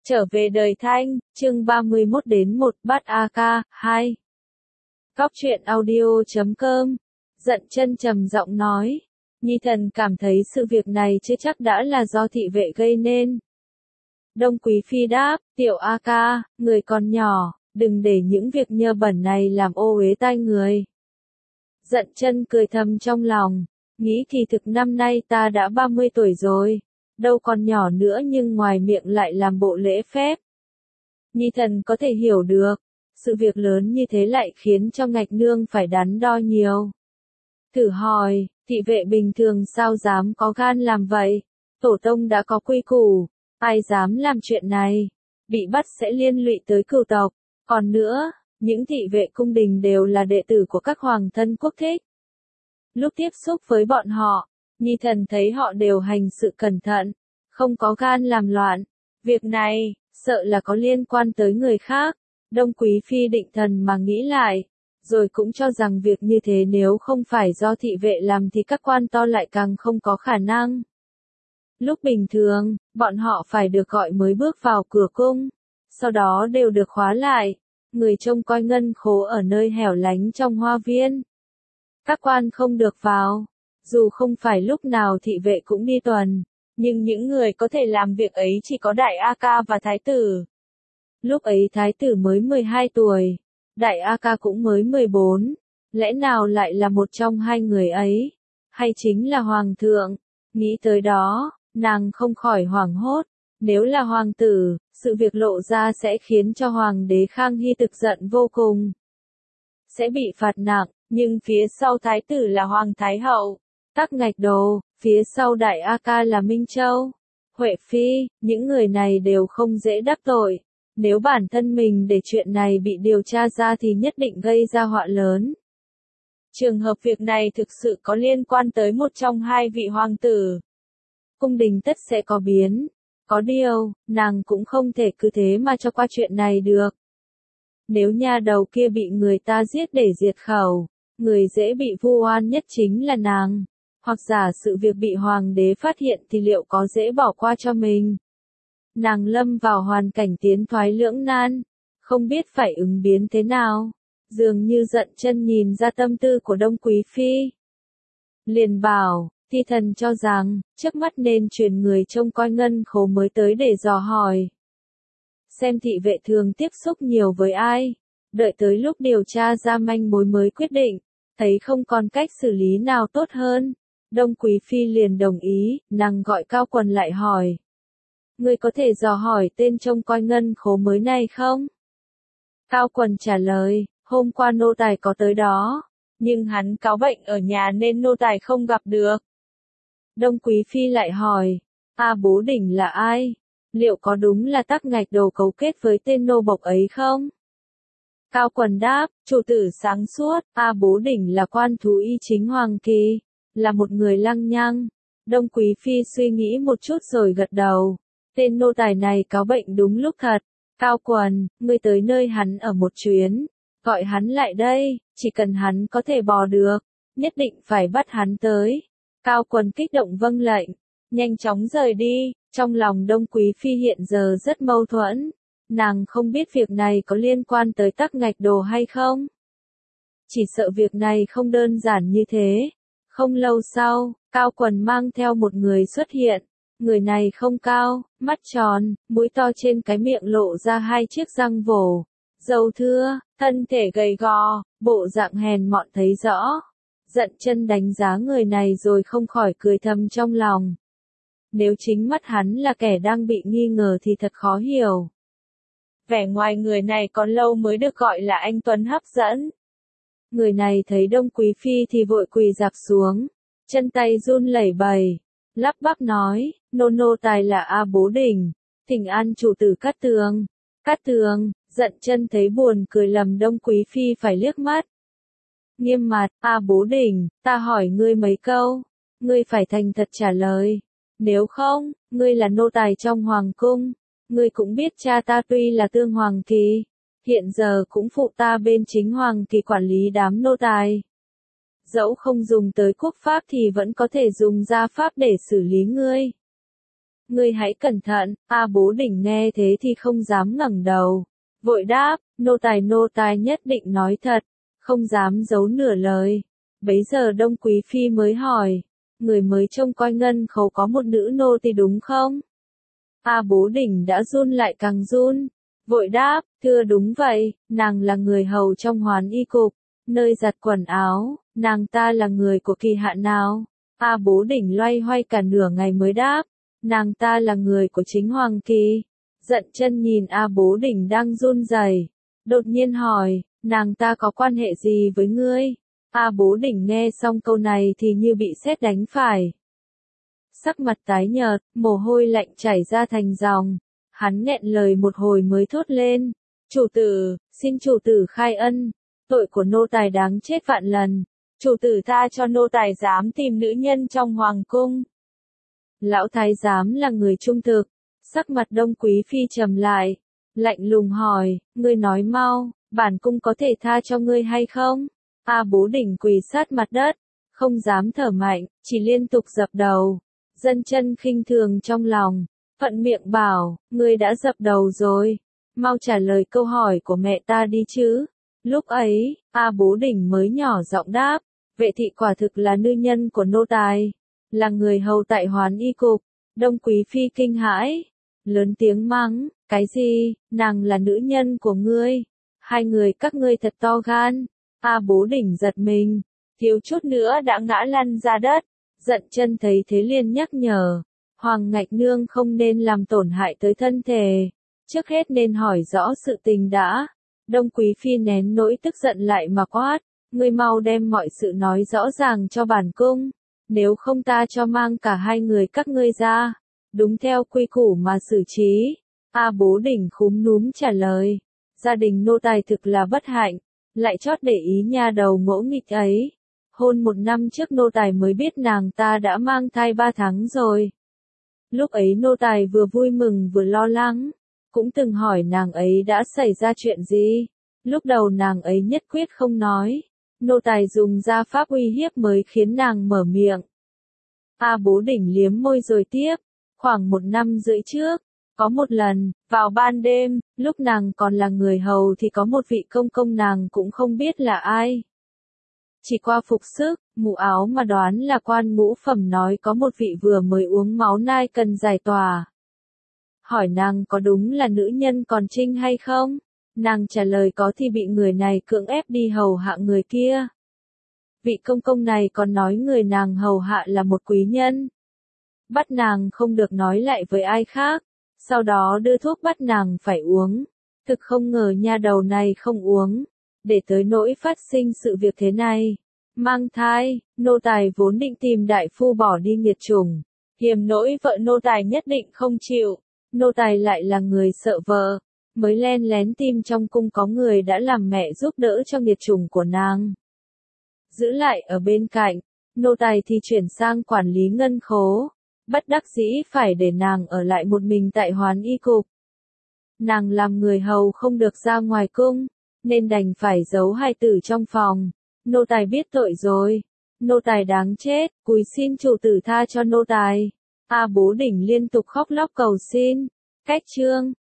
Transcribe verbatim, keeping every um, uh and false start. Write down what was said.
Trở về đời Thanh, chương ba mươi mốt đến một bát a ca, hai. Góc truyện audio chấm com. Giận chân trầm giọng nói. Nhi thần cảm thấy sự việc này chưa chắc đã là do thị vệ gây nên. Đông Quý Phi đáp, tiểu a ca, người còn nhỏ, đừng để những việc nhơ bẩn này làm ô uế tai người. Giận chân cười thầm trong lòng, nghĩ thì thực năm nay ta đã ba mươi tuổi rồi. Đâu còn nhỏ nữa nhưng ngoài miệng lại làm bộ lễ phép. Nhi thần có thể hiểu được, sự việc lớn như thế lại khiến cho Ngạch Nương phải đắn đo nhiều. Thử hỏi, thị vệ bình thường sao dám có gan làm vậy? Tổ tông đã có quy củ, ai dám làm chuyện này, bị bắt sẽ liên lụy tới cửu tộc. Còn nữa, những thị vệ cung đình đều là đệ tử của các hoàng thân quốc thích. Lúc tiếp xúc với bọn họ, Nhi thần thấy họ đều hành sự cẩn thận, không có gan làm loạn. Việc này, sợ là có liên quan tới người khác. Đông Quý Phi định thần mà nghĩ lại, rồi cũng cho rằng việc như thế nếu không phải do thị vệ làm thì các quan to lại càng không có khả năng. Lúc bình thường, bọn họ phải được gọi mới bước vào cửa cung, sau đó đều được khóa lại, người trông coi ngân khố ở nơi hẻo lánh trong hoa viên. Các quan không được vào. Dù không phải lúc nào thị vệ cũng đi tuần, nhưng những người có thể làm việc ấy chỉ có Đại A Ca và Thái tử. Lúc ấy Thái tử mới mười hai tuổi, Đại A Ca cũng mới mười bốn, lẽ nào lại là một trong hai người ấy, hay chính là Hoàng thượng? Nghĩ tới đó, nàng không khỏi hoảng hốt, nếu là Hoàng tử, sự việc lộ ra sẽ khiến cho Hoàng đế Khang Hy thực giận vô cùng. Sẽ bị phạt nặng, nhưng phía sau Thái tử là Hoàng Thái Hậu. Tắc Ngạch Đồ, phía sau Đại A Ca là Minh Châu, Huệ Phi, những người này đều không dễ đắc tội. Nếu bản thân mình để chuyện này bị điều tra ra thì nhất định gây ra họa lớn. Trường hợp việc này thực sự có liên quan tới một trong hai vị hoàng tử. Cung đình tất sẽ có biến. Có điều, nàng cũng không thể cứ thế mà cho qua chuyện này được. Nếu nha đầu kia bị người ta giết để diệt khẩu, người dễ bị vu oan nhất chính là nàng. Hoặc giả sự việc bị hoàng đế phát hiện thì liệu có dễ bỏ qua cho mình? Nàng lâm vào hoàn cảnh tiến thoái lưỡng nan, không biết phải ứng biến thế nào. Dường như Giận chân nhìn ra tâm tư của Đông Quý Phi. Liền bảo, thi thần cho rằng, trước mắt nên truyền người trông coi ngân khố mới tới để dò hỏi. Xem thị vệ thường tiếp xúc nhiều với ai, đợi tới lúc điều tra ra manh mối mới quyết định, thấy không còn cách xử lý nào tốt hơn. Đông Quý Phi liền đồng ý, nàng gọi Cao Quần lại hỏi. Người có thể dò hỏi tên trông coi ngân khố mới này không? Cao Quần trả lời, hôm qua nô tài có tới đó, nhưng hắn cáo bệnh ở nhà nên nô tài không gặp được. Đông Quý Phi lại hỏi, A Bố Đỉnh là ai? Liệu có đúng là Tắc Ngạch Đồ cấu kết với tên nô bộc ấy không? Cao Quần đáp, chủ tử sáng suốt, A Bố Đỉnh là quan thú y chính hoàng kỳ, là một người lăng nhăng. Đông Quý Phi suy nghĩ một chút rồi gật đầu. Tên nô tài này cáo bệnh đúng lúc thật. Cao Quần, ngươi tới nơi hắn ở một chuyến. Gọi hắn lại đây, chỉ cần hắn có thể bò được, nhất định phải bắt hắn tới. Cao Quần kích động vâng lệnh, nhanh chóng rời đi. Trong lòng Đông Quý Phi hiện giờ rất mâu thuẫn. Nàng không biết việc này có liên quan tới Tắc Ngạch Đồ hay không. Chỉ sợ việc này không đơn giản như thế. Không lâu sau, Cao Quần mang theo một người xuất hiện. Người này không cao, mắt tròn, mũi to, trên cái miệng lộ ra hai chiếc răng vồ. Râu thưa, thân thể gầy gò, bộ dạng hèn mọn thấy rõ. Giận chân đánh giá người này rồi không khỏi cười thầm trong lòng. Nếu chính mắt hắn là kẻ đang bị nghi ngờ thì thật khó hiểu. Vẻ ngoài người này còn lâu mới được gọi là anh tuấn hấp dẫn. Người này thấy Đông Quý Phi thì vội quỳ dạp xuống, chân tay run lẩy bẩy, lắp bắp nói, nô nô tài là A Bố Đỉnh, thỉnh an chủ tử Cát Tường. Cát Tường, Giận chân thấy buồn cười lầm Đông Quý Phi phải liếc mắt. Nghiêm mặt, A Bố Đỉnh, ta hỏi ngươi mấy câu, ngươi phải thành thật trả lời. Nếu không, ngươi là nô tài trong hoàng cung, ngươi cũng biết cha ta tuy là tương hoàng kỳ, hiện giờ cũng phụ ta bên chính hoàng kỳ quản lý đám nô tài. Dẫu không dùng tới quốc pháp thì vẫn có thể dùng gia pháp để xử lý ngươi. ngươi hãy cẩn thận. A Bố Đỉnh nghe thế thì không dám ngẩng đầu, vội đáp, nô tài nô tài nhất định nói thật, không dám giấu nửa lời. Bấy giờ Đông Quý Phi mới hỏi, người mới trông coi ngân khấu có một nữ nô tỳ đúng không? A Bố Đỉnh đã run lại càng run, vội đáp, thưa đúng vậy, nàng là người hầu trong Hoán Y Cục, nơi giặt quần áo, nàng ta là người của kỳ hạ nào? A Bố Đỉnh loay hoay cả nửa ngày mới đáp, nàng ta là người của chính Hoàng Kỳ. Dận Chân nhìn A Bố Đỉnh đang run rẩy, đột nhiên hỏi, nàng ta có quan hệ gì với ngươi? A Bố Đỉnh nghe xong câu này thì như bị sét đánh phải. Sắc mặt tái nhợt, mồ hôi lạnh chảy ra thành dòng. Hắn nghẹn lời một hồi mới thốt lên, chủ tử, xin chủ tử khai ân, tội của nô tài đáng chết vạn lần, chủ tử tha cho nô tài dám tìm nữ nhân trong hoàng cung. Lão thái giám là người trung thực, sắc mặt Đông Quý Phi trầm lại, lạnh lùng hỏi, ngươi nói mau, bản cung có thể tha cho ngươi hay không? A Bố Đỉnh quỳ sát mặt đất, không dám thở mạnh, chỉ liên tục dập đầu. Dận Chân khinh thường trong lòng, thuận miệng bảo, ngươi đã dập đầu rồi, mau trả lời câu hỏi của mẹ ta đi chứ. Lúc ấy, A Bố Đỉnh mới nhỏ giọng đáp, vệ thị quả thực là nữ nhân của nô tài, là người hầu tại Hoán Y Cục. Đông Quý Phi kinh hãi, lớn tiếng mắng, cái gì, nàng là nữ nhân của ngươi, hai người các ngươi thật to gan. A Bố Đỉnh giật mình, thiếu chút nữa đã ngã lăn ra đất. Dận Chân thấy thế liền nhắc nhở, Hoàng Ngạch Nương không nên làm tổn hại tới thân thể, trước hết nên hỏi rõ sự tình đã. Đông Quý Phi nén nỗi tức giận lại mà quát, ngươi mau đem mọi sự nói rõ ràng cho bản cung, nếu không ta cho mang cả hai người các ngươi ra, đúng theo quy củ mà xử trí. A Bố Đỉnh khúm núm trả lời, gia đình nô tài thực là bất hạnh, lại chót để ý nha đầu ngỗ nghịch ấy. Hôn một năm trước nô tài mới biết nàng ta đã mang thai ba tháng rồi. Lúc ấy nô tài vừa vui mừng vừa lo lắng, cũng từng hỏi nàng ấy đã xảy ra chuyện gì. Lúc đầu nàng ấy nhất quyết không nói, nô tài dùng ra pháp uy hiếp mới khiến nàng mở miệng. A Bố Đỉnh liếm môi rồi tiếp, khoảng một năm rưỡi trước, có một lần, vào ban đêm, lúc nàng còn là người hầu thì có một vị công công nàng cũng không biết là ai. Chỉ qua phục sức, mũ áo mà đoán là quan ngũ phẩm nói có một vị vừa mới uống máu nai cần giải tỏa. Hỏi nàng có đúng là nữ nhân còn trinh hay không? Nàng trả lời có thì bị người này cưỡng ép đi hầu hạ người kia. Vị công công này còn nói người nàng hầu hạ là một quý nhân. Bắt nàng không được nói lại với ai khác, sau đó đưa thuốc bắt nàng phải uống. Thực không ngờ nha đầu này không uống, để tới nỗi phát sinh sự việc thế này. Mang thai, nô tài vốn định tìm đại phu bỏ đi nghiệt chủng, hiềm nỗi vợ nô tài nhất định không chịu, nô tài lại là người sợ vợ, mới len lén tìm trong cung có người đã làm mẹ giúp đỡ cho nghiệt chủng của nàng. Giữ lại ở bên cạnh, nô tài thì chuyển sang quản lý ngân khố, bất đắc dĩ phải để nàng ở lại một mình tại Hoán Y Cục. Nàng làm người hầu không được ra ngoài cung, nên đành phải giấu hai tử trong phòng. Nô tài biết tội rồi, nô tài đáng chết, cúi xin chủ tử tha cho nô tài. A Bố Đỉnh liên tục khóc lóc cầu xin. Cách chương